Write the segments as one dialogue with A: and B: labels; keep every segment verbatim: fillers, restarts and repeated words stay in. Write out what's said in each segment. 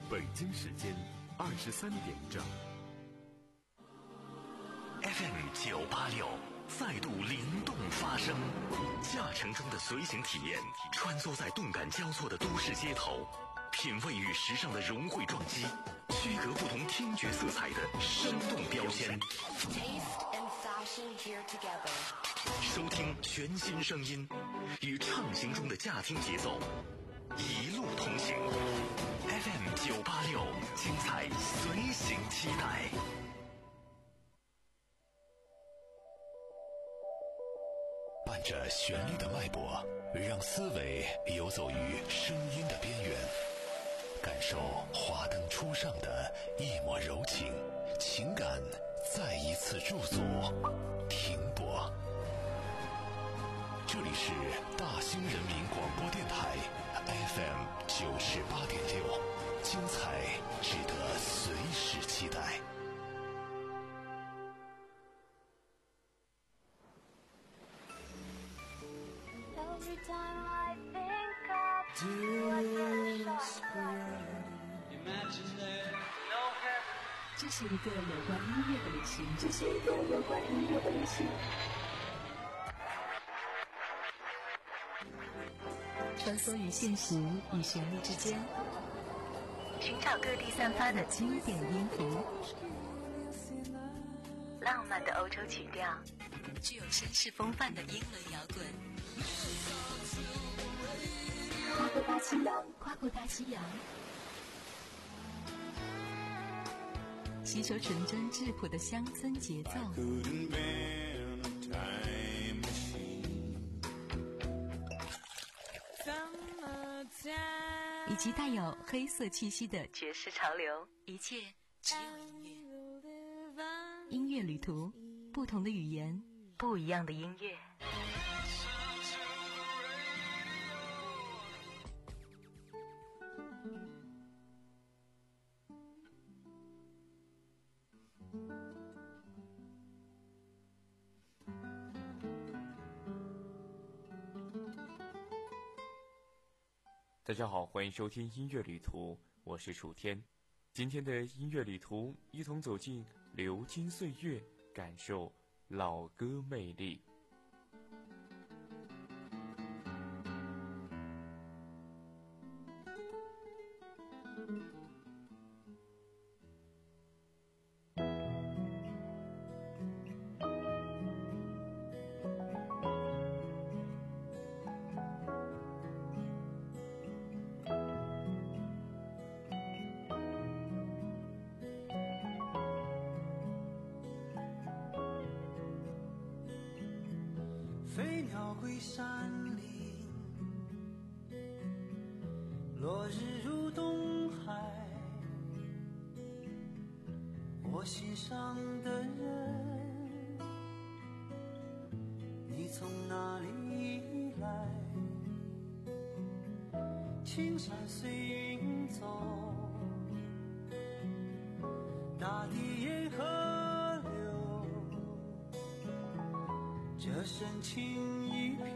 A: 北京时间二十三点整。
B: F M 九八六再度灵动发声，驾乘中的随行体验，穿梭在动感交错的都市街头，品味与时尚的融汇撞击，区隔不同听觉色彩的生动标签。
C: Taste and fashion here together。
B: 收听全新声音，与畅行中的驾听节奏，一路同行。F M 九八六，精彩随行期待。伴着旋律的脉搏，让思维游走于声音的边缘，感受华灯初上的一抹柔情，情感再一次驻足停泊。这里是大兴人民广播电台 F M 九十八点六，精彩值得随时期待。
D: Every time I think of you, I get a shock.
E: Imagine there no heaven.
F: 这是一个有关音乐的旅行，这是一个有关音乐的旅行。穿梭于现实与旋律之间，寻找各地散发的经典音符，浪漫的欧洲曲调，具有绅士风范的英伦摇滚。跨过大西洋，跨过大西洋，吸收纯真质朴的乡村节奏，以及带有黑色气息的爵士潮流，一切只有音乐。音乐旅途，不同的语言，不一样的音乐。
G: 大家好，欢迎收听音乐旅途，我是楚天。今天的音乐旅途，一同走进流金岁月，感受老歌魅力。
E: 飞鸟归山林，落日入东海，我心上的人，你从哪里来？青山随云走，大地沿河流，这深情一片，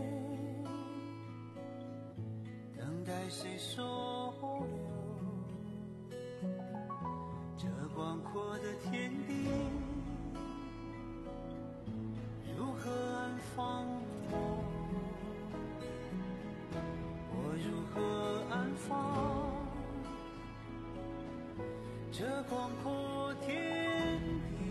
E: 等待谁收留？这广阔的天地，如何安放我？我如何安放这广阔天地？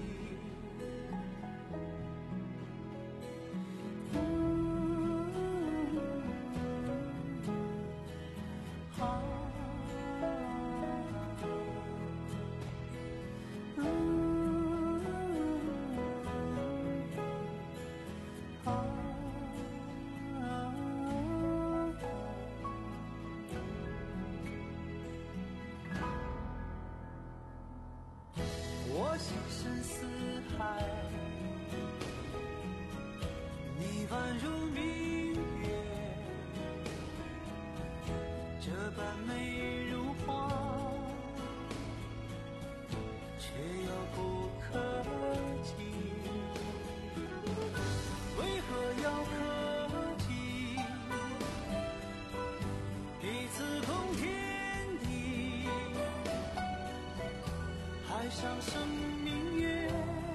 E: 上生明月，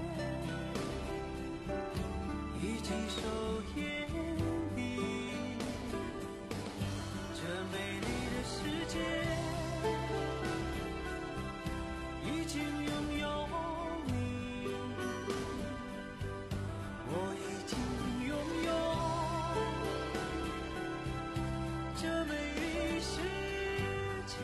E: 以几首烟笔，这美丽的世界已经拥有你，我已经拥有这美丽世界。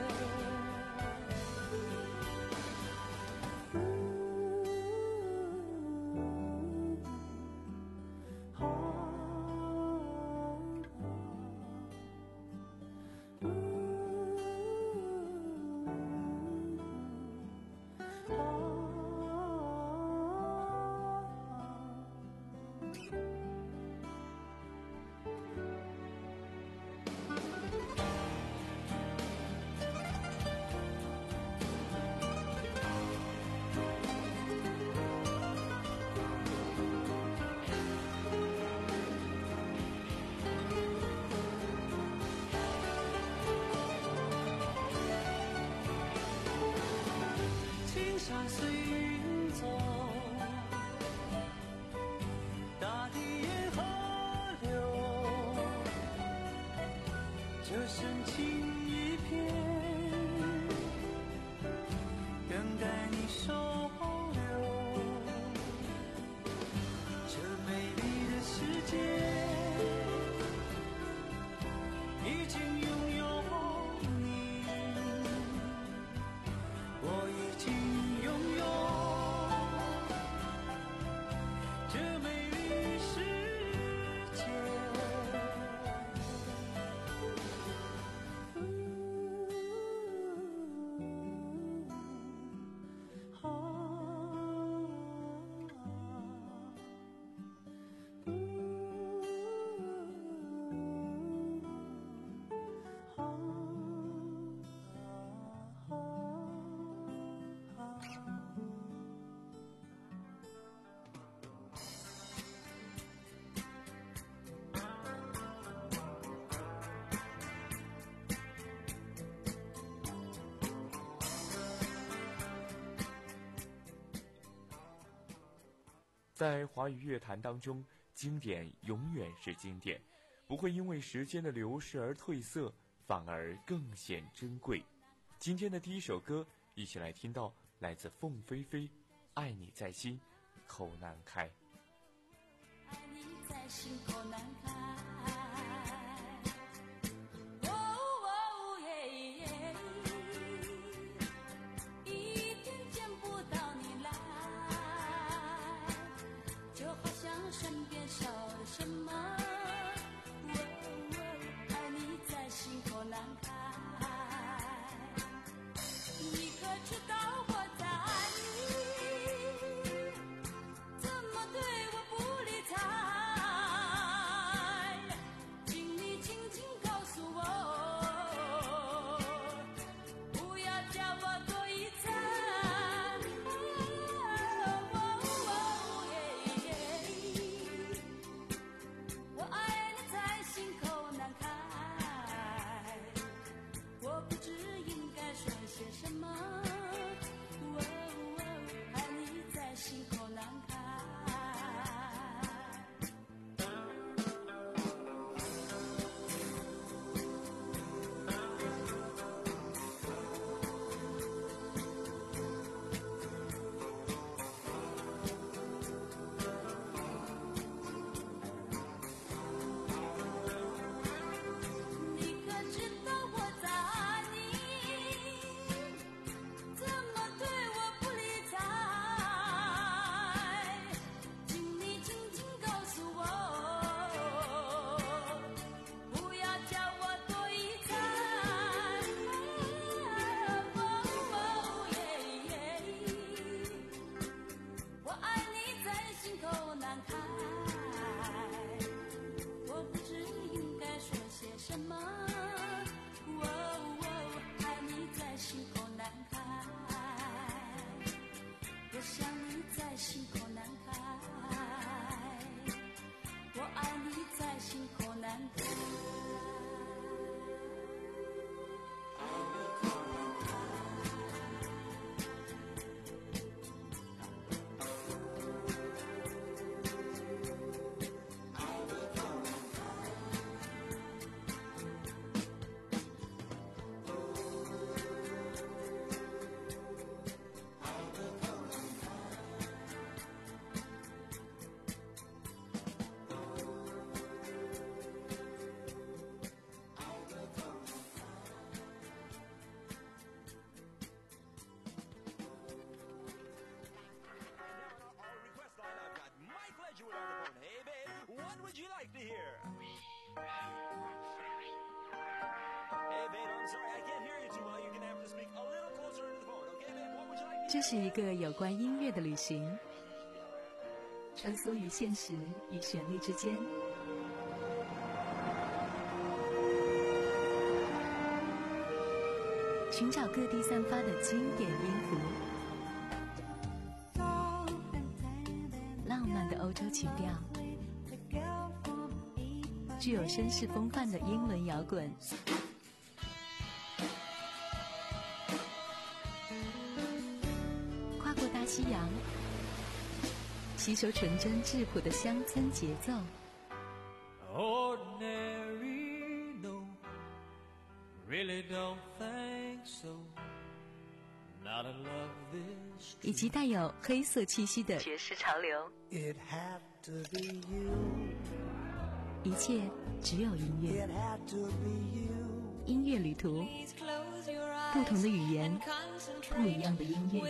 E: 山随云走，大地沿河流，这深情一片，等待你收留。这美丽的世界已经拥有你，我已经拥有这美丽世界。啊
G: 在华语乐坛当中，经典永远是经典，不会因为时间的流逝而褪色，反而更显珍贵。今天的第一首歌，一起来听到来自凤飞飞，《爱你在心口难开》。
H: 爱你在心口难开，哦哦耶耶，一天见不到你来，就好像身边少了什么，哦哦，爱你在心口难开，你可知道我在爱你，怎么对我不理睬？
F: 这是一个有关音乐的旅行，穿梭于现实与旋律之间，寻找各地散发的经典音符，浪漫的欧洲情调，具有绅士风范的英伦摇滚，跨过大西洋，吸收纯真质朴的乡村节奏。
E: Ordinary, no, really don't think so. Not a love this
F: 以及带有黑色气息的爵士潮流。
E: It had to be you.
F: 一切只有音乐。
E: It had to be you.
F: 音乐旅途，不同的语言，不一样的音乐。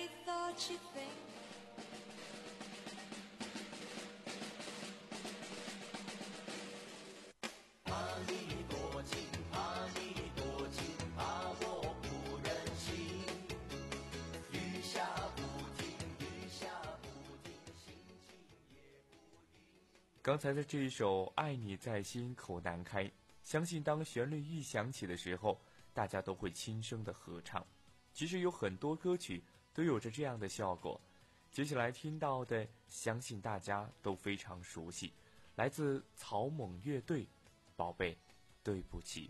G: 刚才的这一首《爱你在心口难开》，相信当旋律一响起的时候，大家都会轻声的合唱。其实有很多歌曲都有着这样的效果。接下来听到的，相信大家都非常熟悉，来自草蜢乐队，《宝贝，对不起》。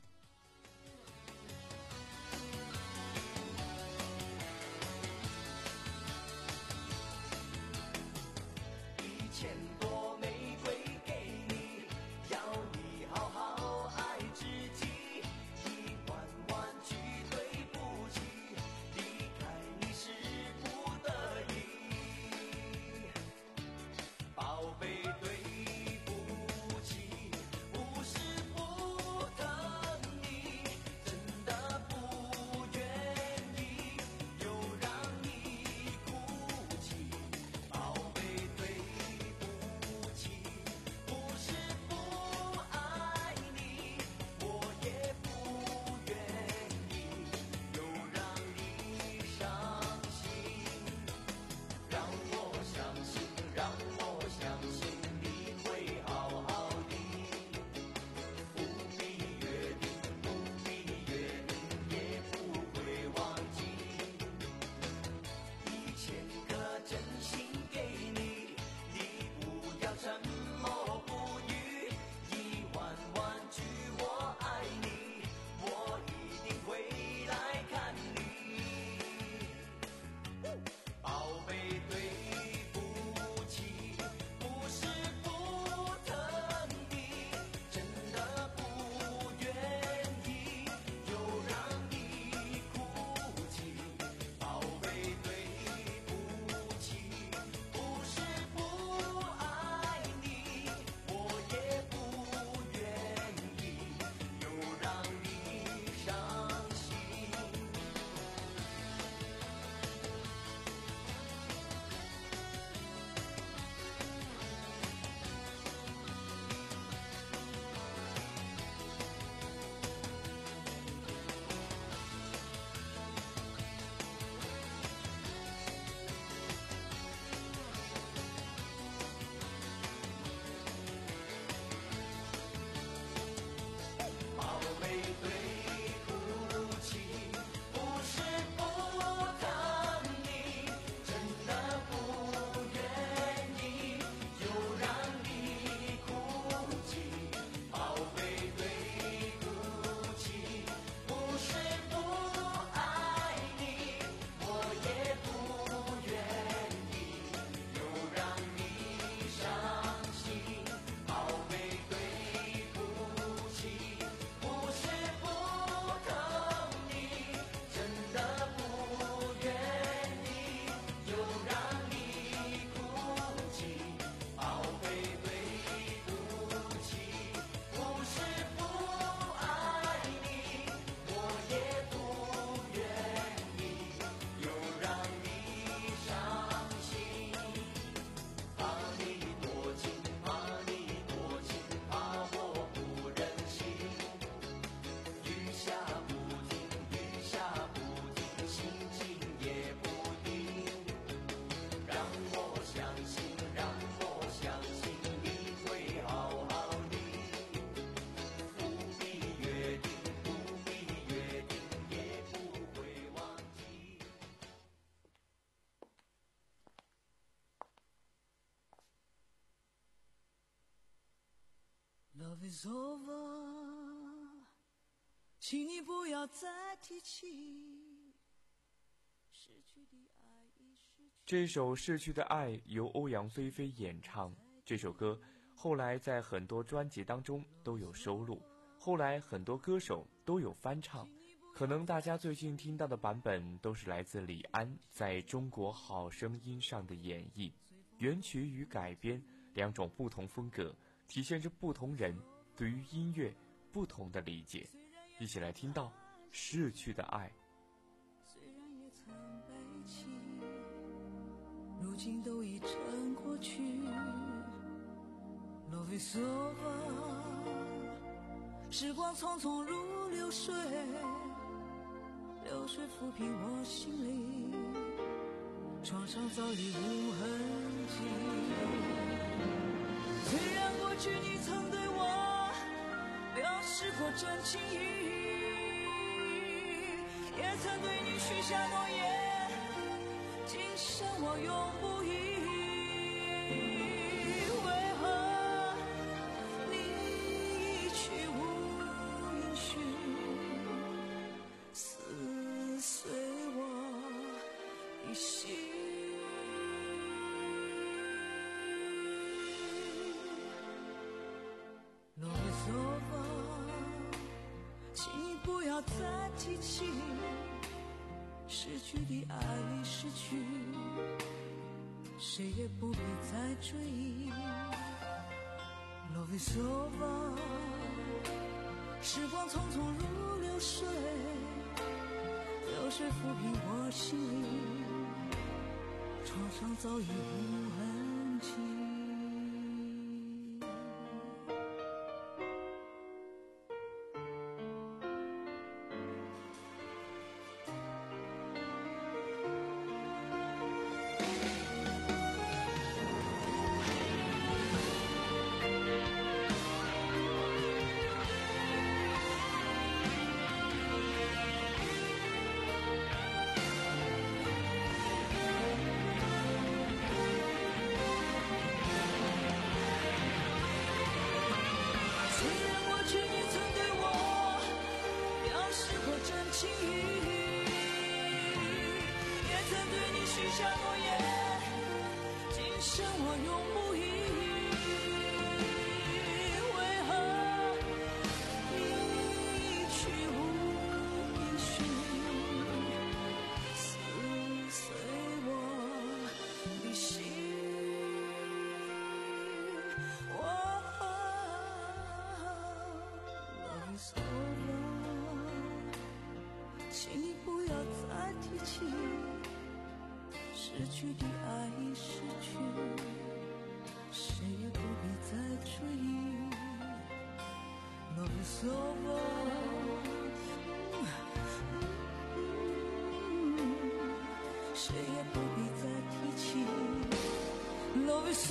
E: 一千朵玫瑰给你，要你好好爱自己。一万万句对不起，离开你是不得已。宝贝，对不起，不是不疼
I: Love is over， 请你不要再提起逝去的爱已逝去。
G: 这首《逝去的爱》由欧阳菲菲演唱，这首歌后来在很多专辑当中都有收录，后来很多歌手都有翻唱，可能大家最近听到的版本都是来自李安在中国好声音上的演绎，原曲与改编两种不同风格，体现着不同人对于音乐不同的理解。一起来听到《逝去的爱》。
I: 虽然也曾背弃，如今都已成过去。Love is over， 时光匆匆如流水，流水抚平我心里，创伤早已无痕迹。虽然过去你曾对我表示过真情意，也曾对你许下诺言，今生我永不移。为何你一去无音讯，撕碎我的心。Love is over， 请你不要再提起逝去的爱已逝去，谁也不必再追忆。Love is over， 时光匆匆如流水，流水抚平我心里，创伤早已无痕迹。请你不要再提起逝去的爱已逝去，谁也不必再追忆。Love is over， 谁也不必再提起。Love is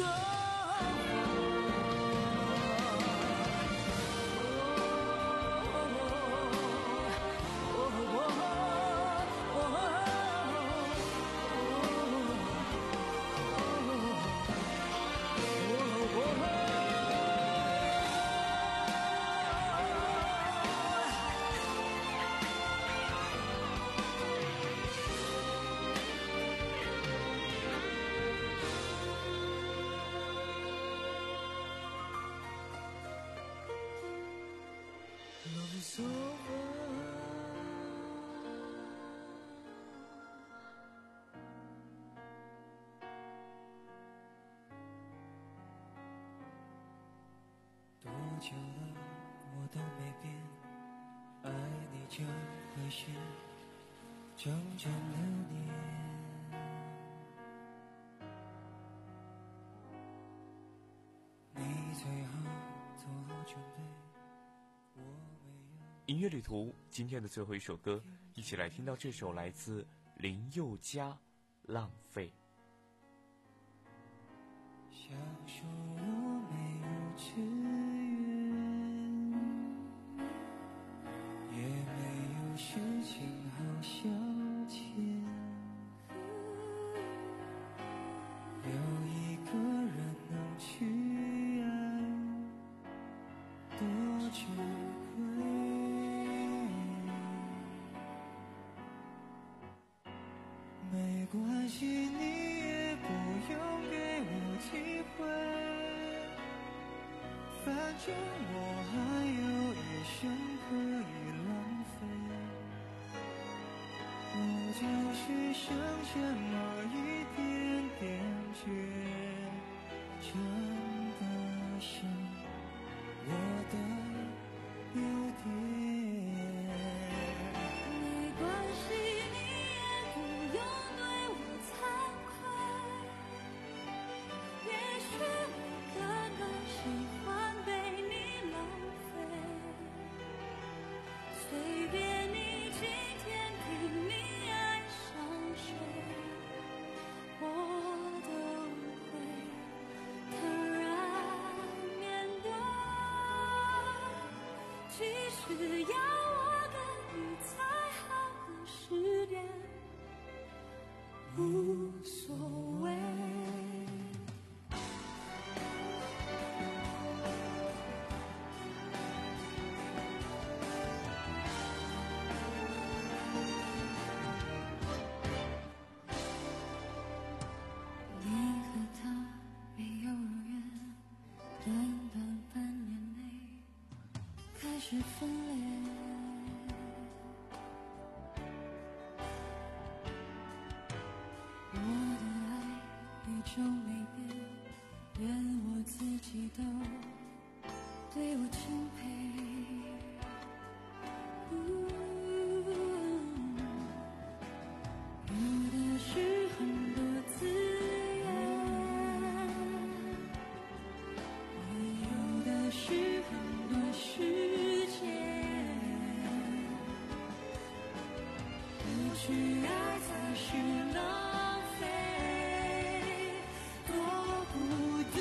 I: over。Love is over。多久了，我都没变，爱你就会写整整六年。你最好做好准备。
G: 音乐旅途今天的最后一首歌，一起来听到这首来自林宥嘉《浪费》。
I: 想说我没有志愿，也没有事情好消遣，有一个人能去爱，多反正我还有一生可以浪费，我就是剩下那一点点倔，真的是我的优点。
H: 没关系，你也不用对我惭愧，也许我根本喜欢被你浪费，随便你今天拼命爱上谁，我都会坦然面对。即使要我跟你再好个十年，无所谓。你和他没有缘，短短半年内开始分裂。我的爱依旧没变，连我自己都对我钦佩。有的是很多资源，也有的是很多时间，不去爱才是浪费，多不对。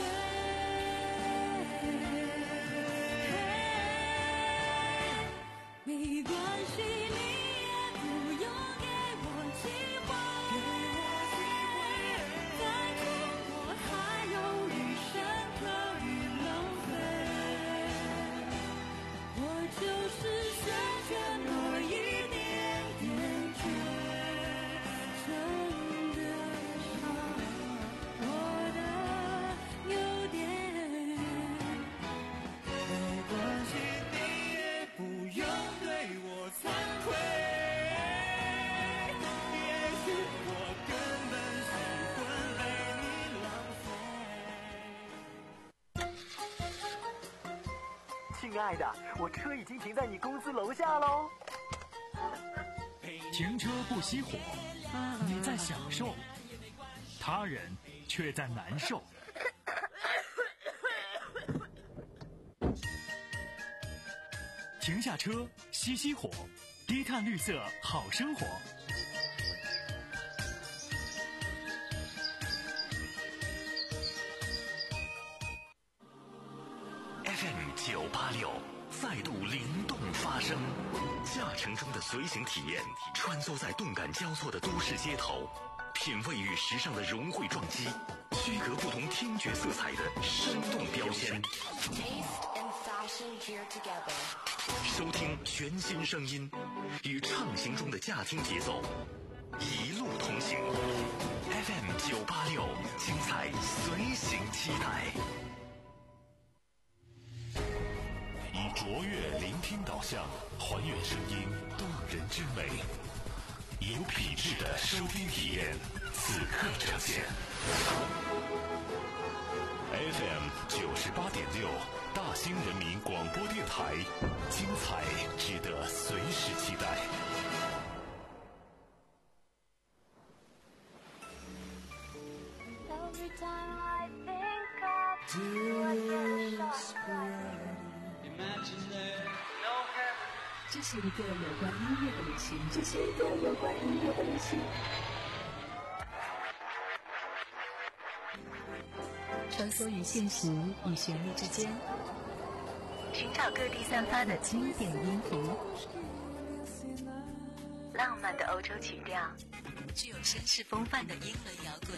H: 没关系，你也不用给我机会，反正我还有余生可以浪费，我就是剩下那一点点倔，真的伤我的优点。
I: 没关系，你也不用对我惭愧，也许我根本喜欢被你浪费。
J: 亲爱的，我车已经停在你公司楼下喽。
K: 停车不熄火，你在享受，他人却在难受。停下车，熄熄火，低碳绿色好生活。
B: F M 九八六再度灵动发声，驾乘中的随行体验，穿梭在动感交错的都市街头，品味与时尚的融汇撞击，区隔不同听觉色彩的生动标签。
C: Taste and fashion geared together.
B: 收听全新声音，与畅行中的驾听节奏，一路同行。F M 九八六，精彩随行期待。以卓越聆听导向，还原声音动人之美，有品质的收听体验，此刻呈现。F M 九十八点六，大兴人民广播电台，精彩值得随时期待。
D: Every time I think of you, I get shot.
F: 这是一个有关音乐的旅行，这是一个有关音乐的旅行。穿梭于现实与旋律之间，寻找各地散发的经典音符，浪漫的欧洲曲调，具有绅士风范的英伦摇滚。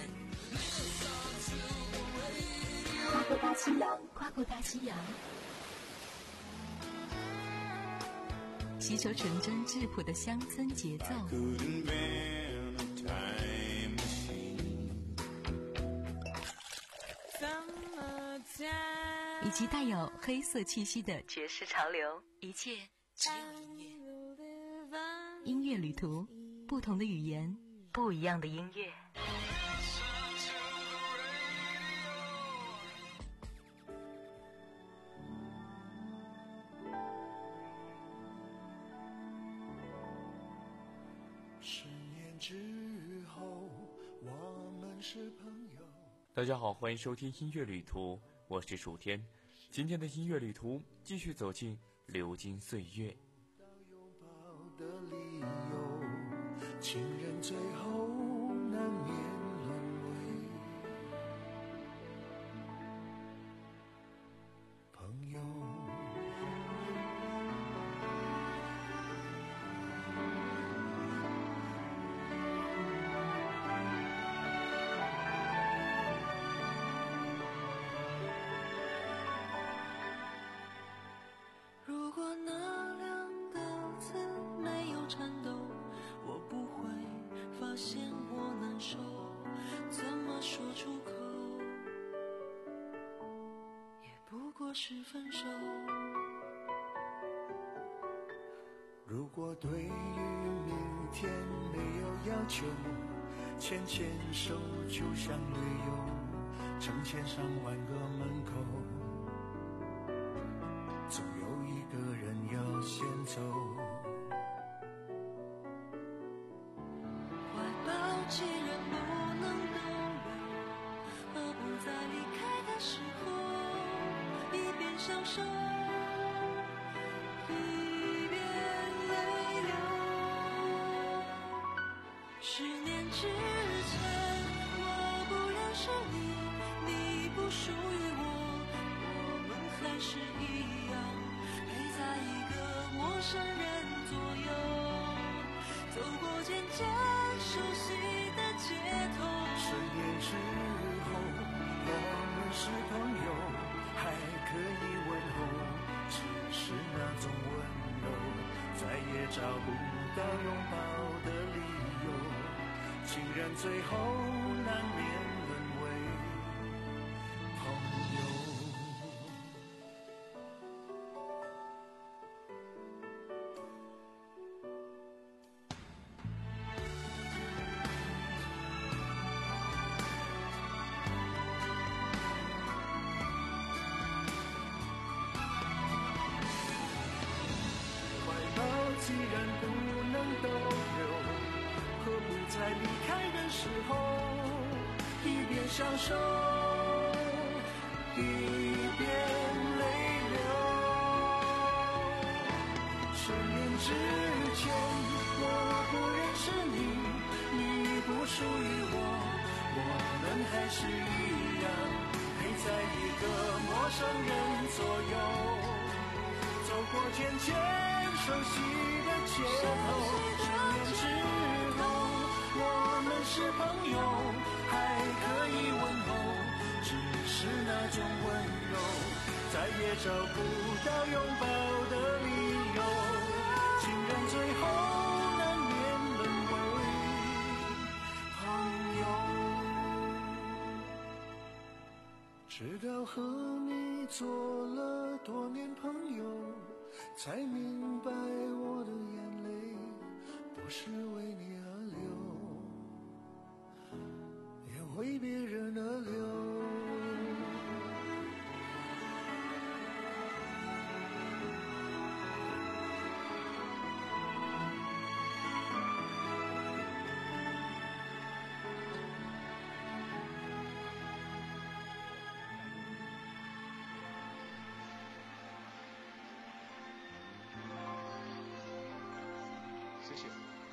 F: 跨过大西洋，跨过大西洋。吸收纯真质朴的乡村节奏，一起及带有黑色气息的爵士潮流，一切只有音乐。音乐旅途，不同的语言，不一样的音乐。
L: 十年之后，我们是朋友。
G: 大家好，欢迎收听音乐旅途，我是楚天。今天的音乐旅途继续走进流金岁月。
L: 拥抱的理由，情人最后难免沦为朋友。
I: 如果那两个字没有颤抖，我不会发现我难受，怎么说出口，也不过是分手。
L: 如果对于明天没有要求，牵牵手就像旅游，成千上万个门口，总有一个人要先走。
I: 怀抱既然不能逗留，何不在离开的时候一边享受一边泪流。十年之前我不认识你，你不属于我，我们还是一样陪在一个陌生人左右，走过渐渐熟悉的街头。
L: 十年之后，我们是朋友，还可以问候，只是那种温柔再也找不到拥抱的理由，情人最后难免沦为朋友。既然不能逗留，何不在离开的时候一边享受一边泪流。十年之前我不认识你，你不属于我，我们还是一样陪在一个陌生人左右，走过渐渐熟悉的街头。十年之后我们是朋友，还可以问候，只是那种温柔再也找不到拥抱的理由，情人最后难免沦为朋友。直到和你做了多年朋友，才明白我的眼泪不是为你而流，也为别人而流。
M: 谢谢。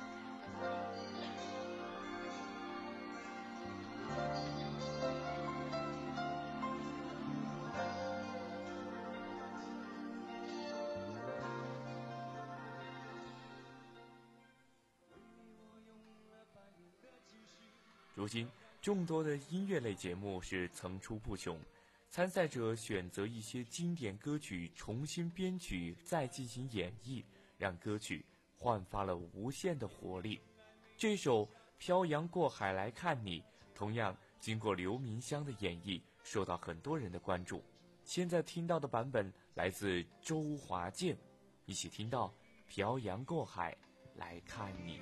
G: 如今，众多的音乐类节目是层出不穷，参赛者选择一些经典歌曲重新编曲，再进行演绎，让歌曲焕发了无限的活力。这首《漂洋过海来看你》同样经过刘民湘的演绎，受到很多人的关注。 现在听到的版本来自周华健，一起听到漂洋过海来看你。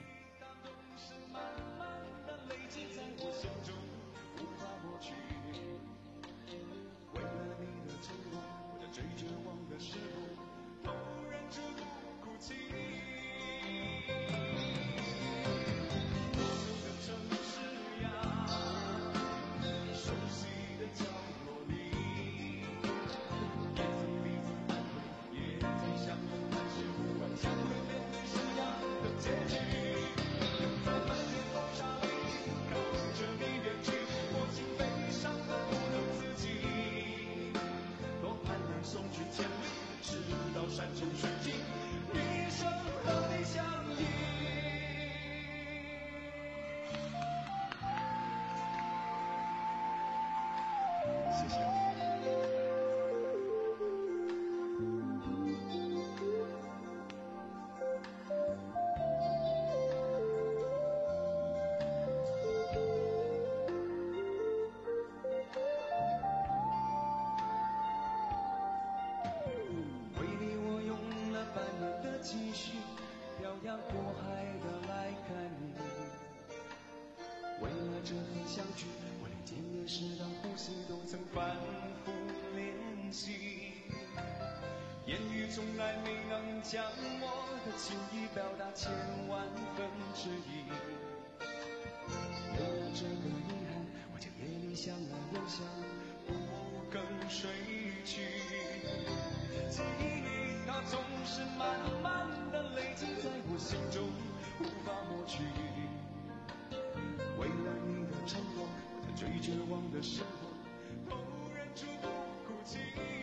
L: 为了你的承诺，我在最绝望的时候，都忍住不哭泣。陌生的城市呀，熟悉的角落里，也曾彼此安慰，也曾相拥，但是不管将会面对什么样的结局。在漫天风沙里，看着你远去，我竟悲伤得不能自己。送去千里，直到山穷水尽，一生和你相依。谢谢。从来没能将我的情意表达千万分之一。为了这个遗憾，我将夜里想啊又想，不肯睡去。记忆它总是慢慢的累积在我心中，无法抹去。为了你的承诺，我在最绝望的时候，都忍住不哭泣。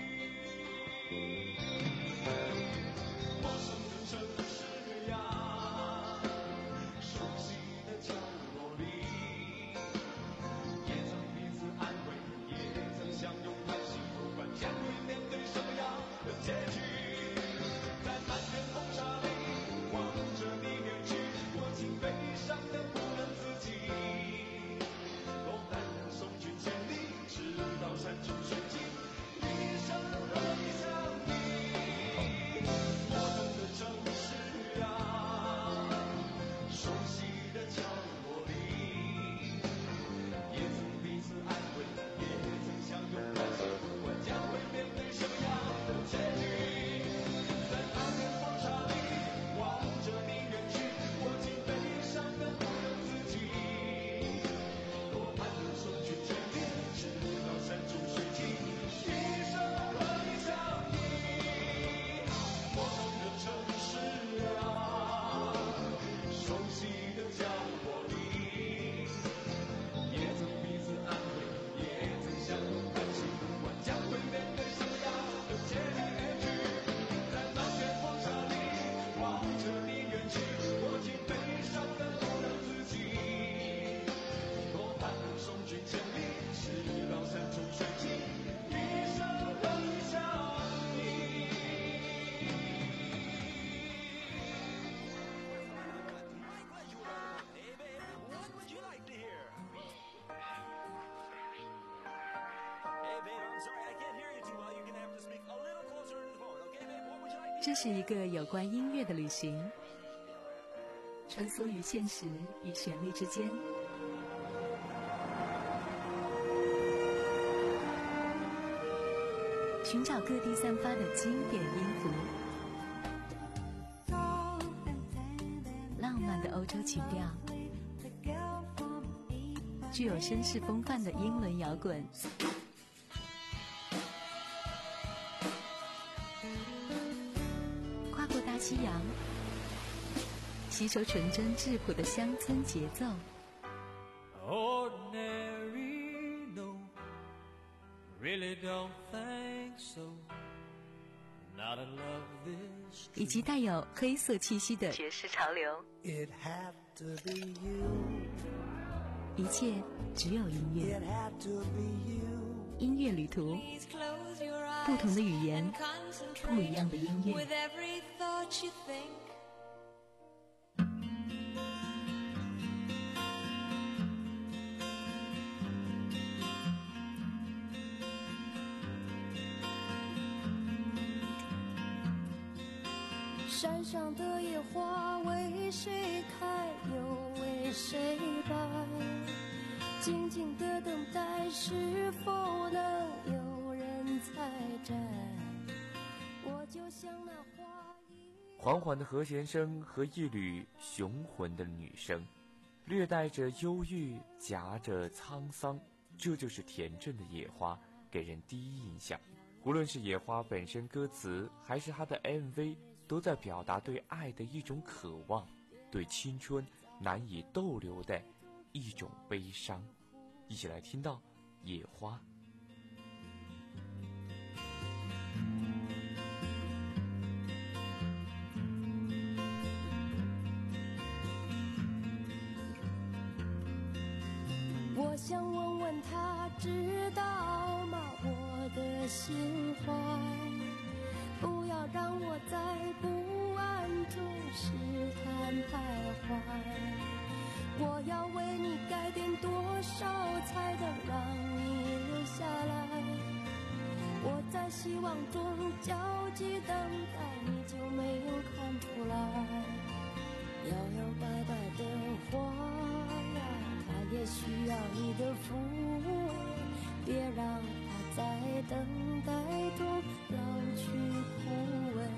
L: 陌生的城市呀，熟悉的角落里，也曾彼此安慰，也曾相拥叹息，不管将会面对什么样的结局。在漫天风沙里，望着你远去，我竟悲伤得不能自己。多难忍送君千里，直到山穷水尽，一生和你相依。陌生的城市啊，熟悉的角落里，也曾彼此安慰，也曾相拥叹息，不管将会面对什么样的结局。在漫天风沙里，望着你远去，我竟悲伤得不能自己。多盼能送君千里，直到山穷水尽，一生和你相依。陌生的城市啊，熟悉的角落里，也曾彼此安慰，也曾相拥叹息，不管将会面对什么样的结局。在漫天风沙里，望着你远去，我竟悲伤得不能自己。多盼能送君千里，直到山穷水尽，一生和你相依。
F: 这是一个有关音乐的旅行，穿梭于现实与旋律之间，寻找各地散发的经典音符，浪漫的欧洲情调，具有绅士风范的英伦摇滚，跨过大西洋，吸收纯真质朴的乡村节奏。
L: Ordinary, no, really don't think so. Not a love this.
F: 以及带有黑色气息的爵士潮流。
L: It had to be you.
F: 一切只有音乐。
L: It had to be you.
F: 音乐旅途，不同的语言，不一样的音乐。
H: With every thought you think.
D: 山上的野花为谁开，又为谁败？静静的等待，是否能有人采摘？我就像那花一
G: 缓缓的和弦声和一缕雄浑的女声，略带着忧郁，夹着沧桑，这就是田震的野花给人第一印象。无论是野花本身歌词，还是他的 M V， 都在表达对爱的一种渴望，对青春难以逗留的一种悲伤。一起来听到野花。
D: 我想问问他知道吗我的心怀，不要让我在不安中试探徘徊，我要为你改变多少才能让你留下来，我在希望中焦急等待，你就没有看出来，摇摇摆摆的花呀，它也需要你的抚慰，别让它在等待中老去枯萎。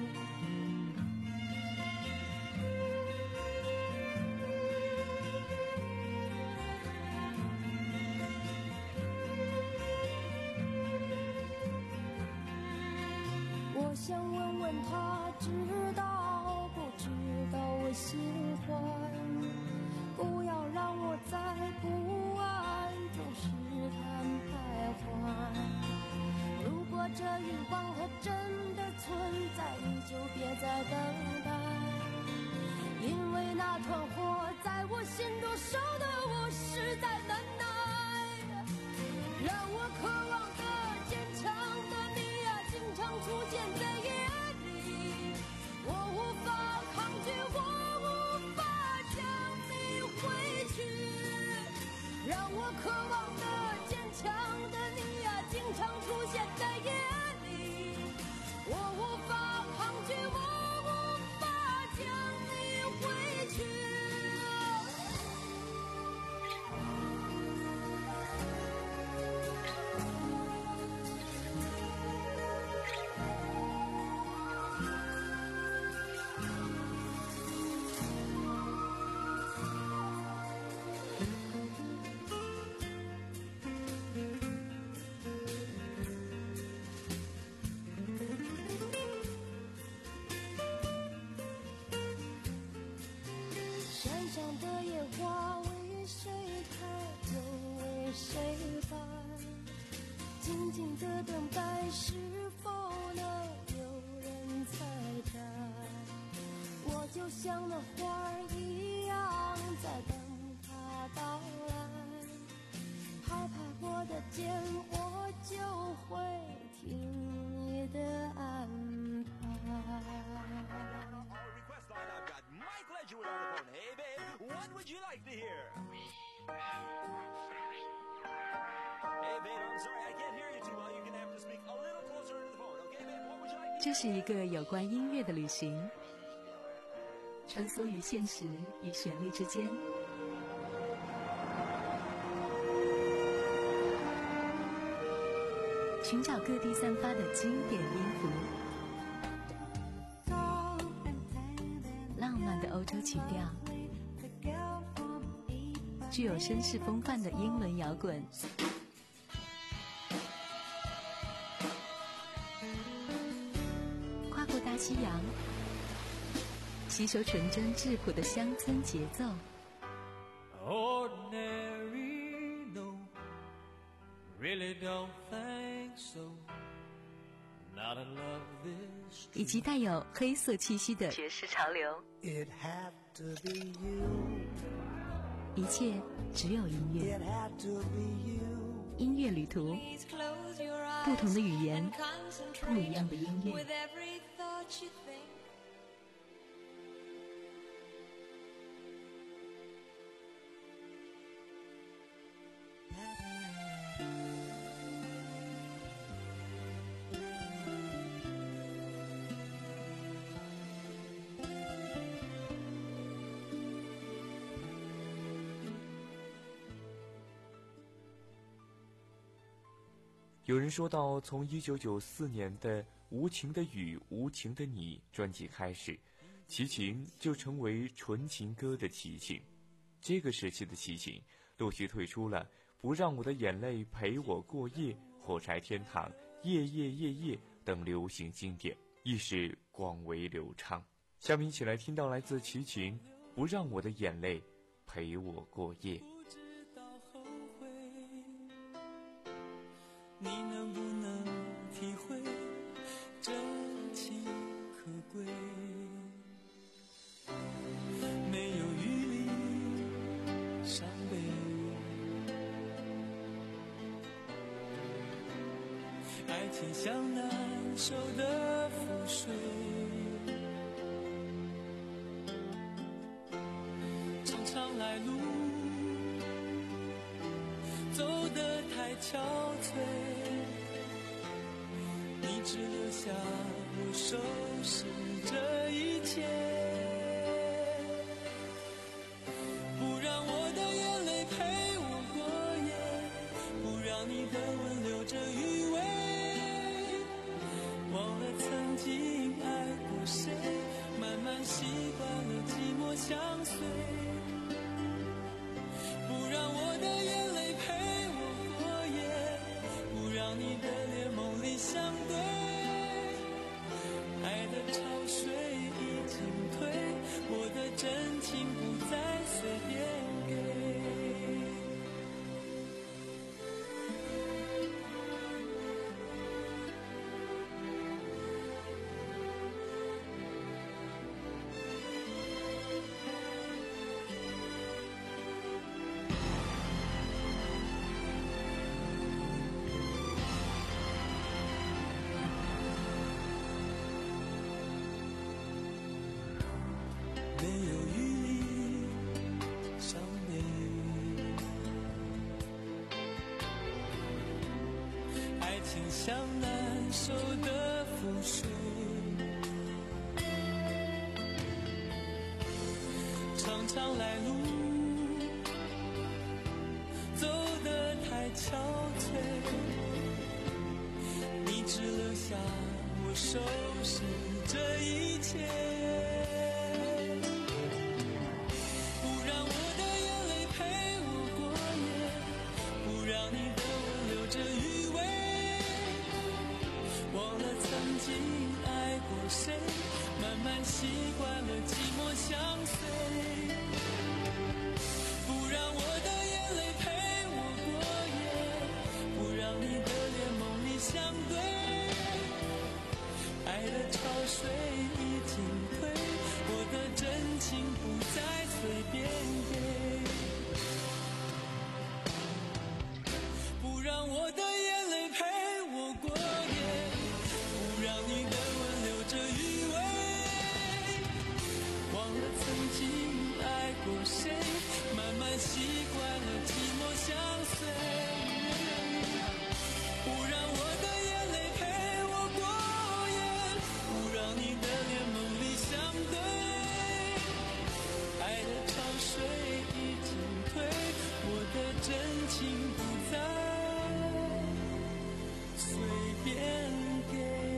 D: 我想问问他知道不知道我心怀，不要让我在不安中试探徘徊，如果这欲望它真的存在，你就别再等待，因为那团火在我心中烧得我实在难耐，让我渴望的坚强的你啊，经常出现在夜里，我无法抗拒，我无法将你挥去，让我渴望的坚强的你啊，经常出现在夜里，我无法抗拒，我无法将你挥去。山上的野花为谁开，又为谁败？静静的等待，是否能有人采摘？我就像那花儿一样，在等它到来，拍拍我的肩，我就会听你的安排。
E: Mike Ledgerwood on the phone. Hey, babe, what would you like to hear? Hey, babe, I'm sorry, I can't hear you too well. You're gonna have to speak a little closer to the phone, okay, babe? What would you like to hear?
F: 这是一个有关音乐的旅行，穿梭于现实与旋律之间，寻找各地散发的经典音符。浪漫的欧洲曲调，具有绅士风范的英伦摇滚，跨过大西洋，吸收纯真质朴的乡村节奏。
L: Ordinary, no, really don't think so. Not in love this.
F: 以及带有黑色气息的爵士潮流。
L: It had to be you.
F: 一切只有音乐。
L: It had to be you.
F: 音乐旅途，不同的语言，不一样的音乐。
G: 有人说到，从一九九四年的《无情的雨，无情的你》专辑开始，齐秦就成为纯情歌的齐秦。这个时期的齐秦陆续推出了《不让我的眼泪陪我过夜》《火柴天堂》《夜夜夜夜》等流行经典，亦是广为流畅。下面一起来听到来自齐秦《不让我的眼泪陪我过夜》。
L: 你能不能体会真情可贵？没有余力伤悲，爱情像难受的覆水，常常来路走得太憔悴，你只留下我收拾这一切，不让我的眼泪陪我过夜，不让你的吻留着余味，忘了曾经爱过谁，慢慢习惯了寂寞相随，不让我的眼泪陪我过夜，不让你的脸梦里相对，爱的潮水已经退，我的真情不再随便给。没有余力伤悲，爱情像难受的覆水，常常来路走得太憔悴，你只留下我收拾这一切，谁慢慢习惯了寂寞相随，不让我的眼泪陪我过夜，不让你的脸梦里相对，爱的潮水已经退，我的真情不再随便给，不让我的眼泪陪我过夜，不让你的这余味，忘了曾经爱过谁，慢慢习惯了寂寞相随，不让我的眼泪陪我过夜，不让你的脸梦里相对，爱的潮水已经退，我的真情不再随便给。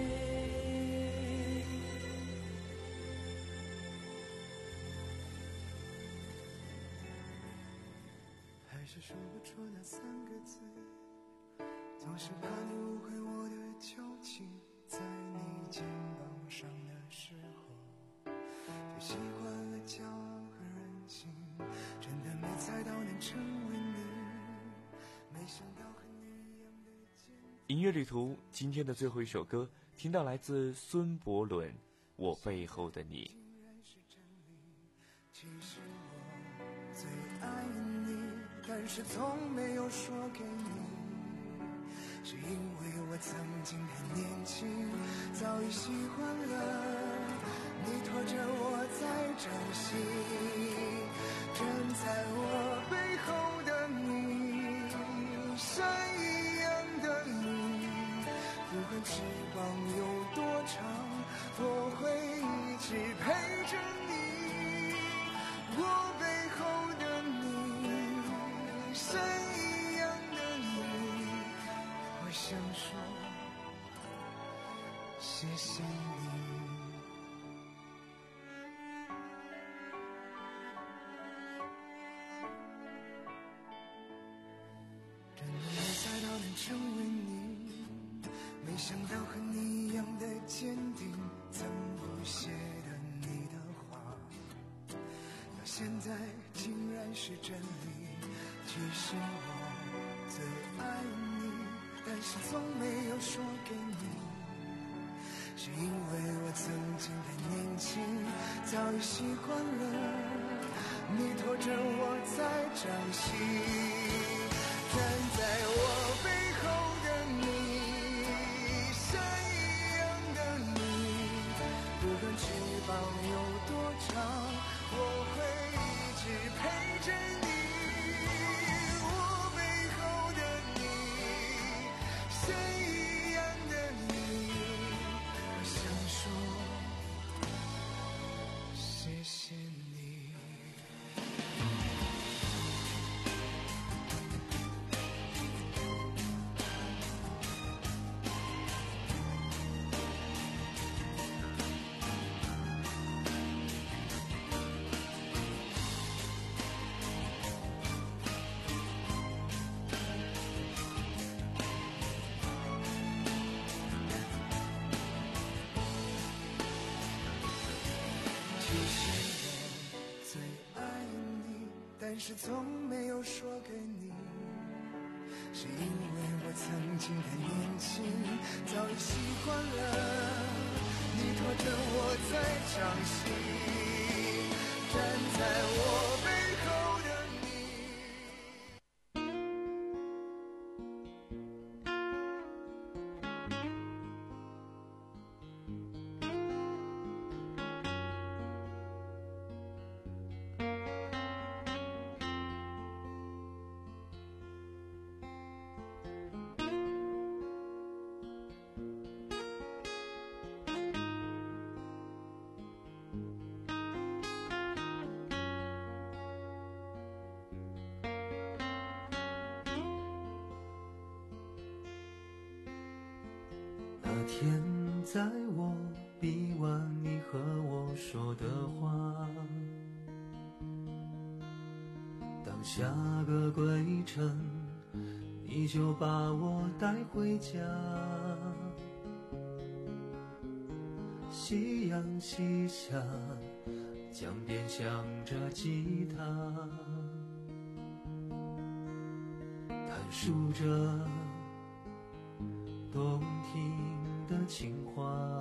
N: 还是说不出那三个字，总是怕你误会我的旧情，在你肩膀上的时候，就习惯了骄傲和任性，真的没猜到能成为你，没想到和你一样的坚定。
G: 音乐旅途今天的最后一首歌，听到来自孙伯伦《我背后的你》。
N: 其实我最爱你，但是从没有说给你，是因为我曾经很年轻，早已习惯了你拖着我在掌心，站在我背后的你，山一样的你，不管翅膀有多长，我会一直陪着你，我背后的你，山一样的你，我想说谢谢你。真的没猜到能成为你，没想到和你一样的坚定，曾不写的你的话，到现在竟然是真理。其实我最爱你，但是从没有说给你，是因为我曾经太年轻，早已习惯了你拖着我在掌心。站在我背后的你，山一样的你，不管翅膀有多长，我会一直陪着你。我背后的你，山一样的你，我想说谢谢你。但是从没有说给你，是因为我曾经太年轻，早已习惯了你拖着我在掌心。站在我背后的
L: 天，在我逼完你和我说的话，当下个归程，你就把我带回家。夕阳西下，江边响着吉他，谈述着动听的情话。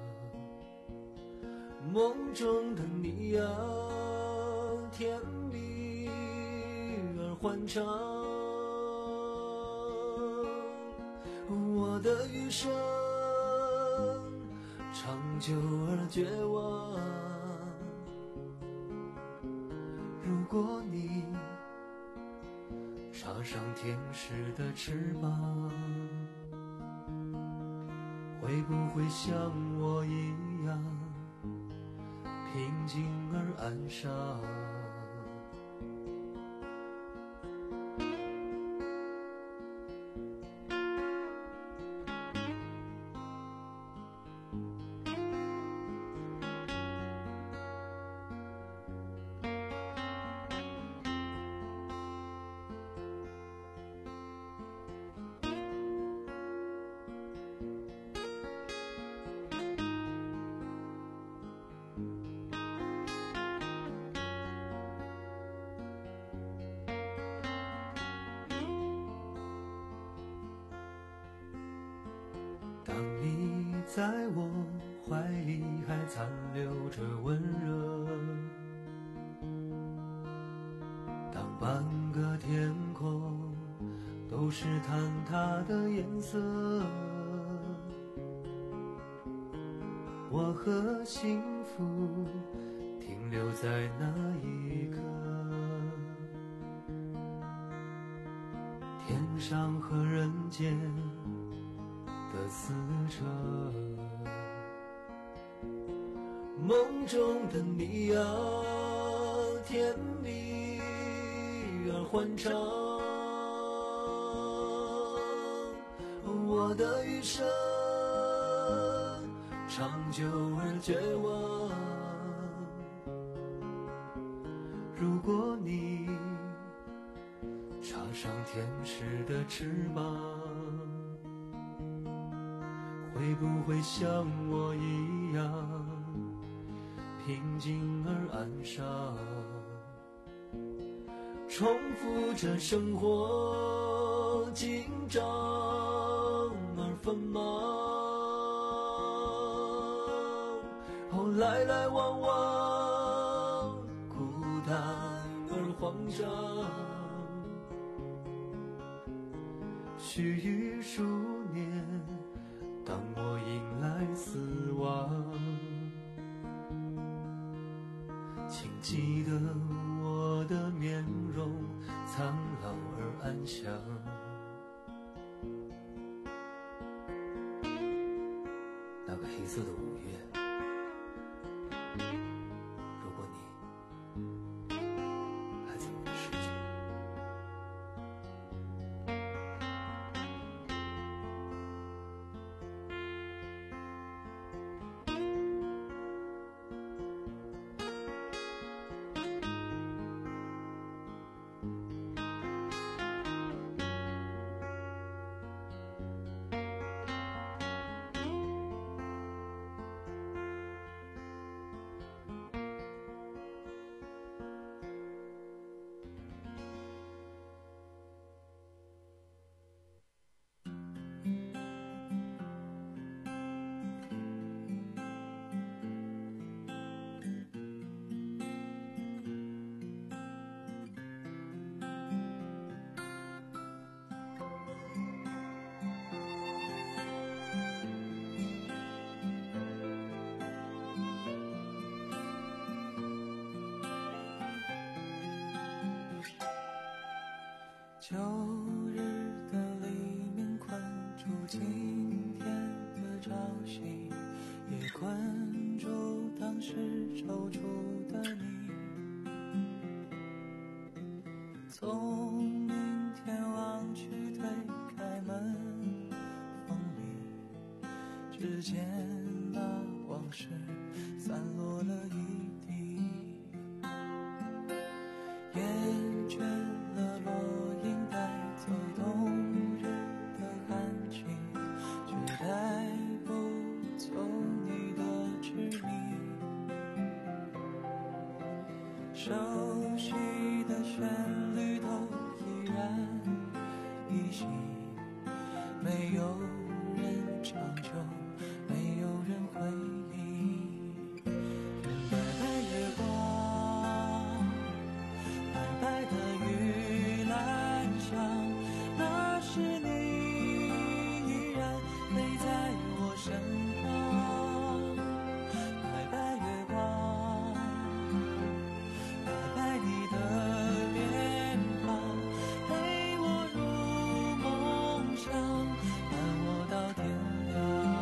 L: 梦中的你啊，甜蜜而欢畅，我的余生长久而绝望。如果你插上天使的翅膀，会不会像我一样平静而安详？当你在我怀里还残留着温热，当半个天空都是坍塌的颜色，我和幸福停留在那一刻，天上和人间的撕扯。梦中的你啊，甜蜜而欢畅，我我的余生长久而绝望。如果你插上天使的翅膀，会不会像我一样平静而安详，重复着生活紧张而繁忙，后来来往往孤单而慌张，须臾数年，当我迎来死亡，请记得我的面容苍老而安详。那个黑色的五月，如果你还在我的世界。
O: 旧日的黎明困住今天的朝夕，也困住当时踌躇的你。从明天望去，推开门，风里只见那往事散落了一地，厌倦了落带走冬日的寒情，却带不走你的执迷。熟悉的旋律都依然依稀，没有人长久，没有人回忆。白白月光，白白的雨来，那是你依然陪在我身旁，白白月光，白白你的脸庞，陪我入梦乡，伴我到天亮。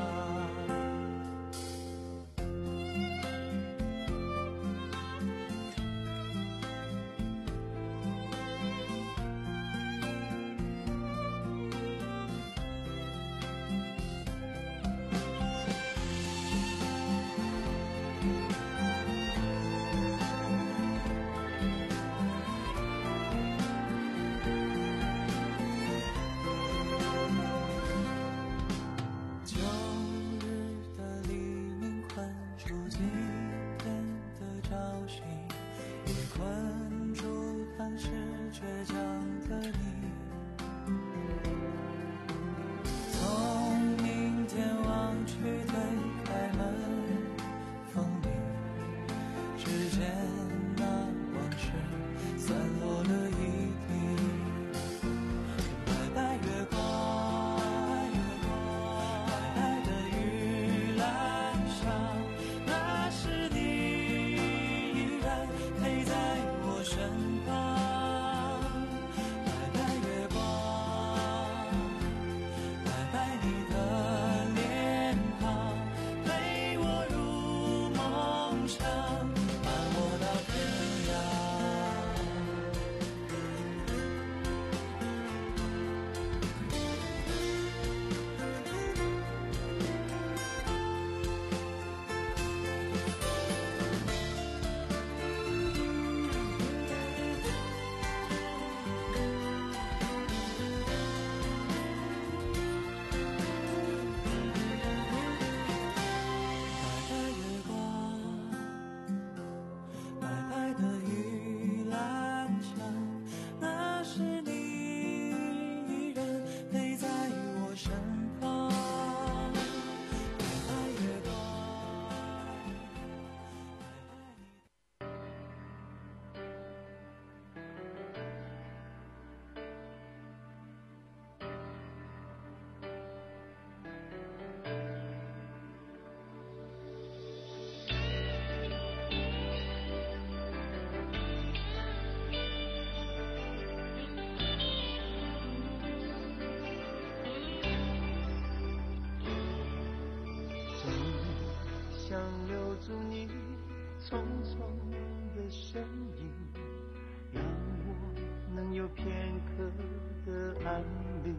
O: 陪在我身旁，白白
L: 住你匆匆的身影，让我能有片刻的安宁。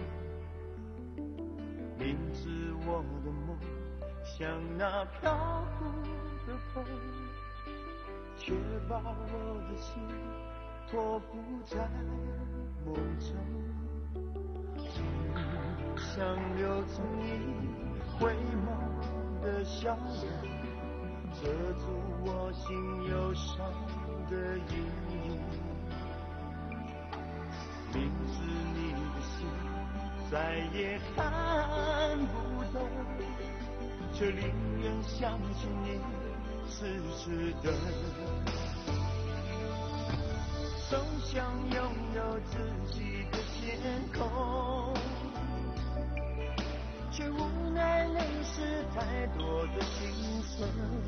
L: 明知我的梦像那飘忽的风，却把我的心托付在梦中。只想留住你回眸的笑容，遮住我心忧伤的阴影。明知你的心再也看不懂，却宁愿相信你痴痴的。总想拥有自己的天空，却无奈泪湿太多的心酸。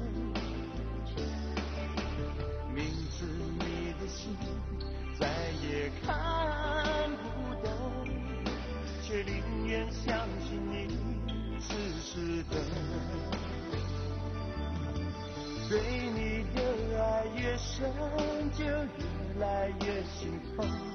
L: 明知你的心再也看不懂，却宁愿相信你痴痴的。对你的爱越深，就越来越心痛。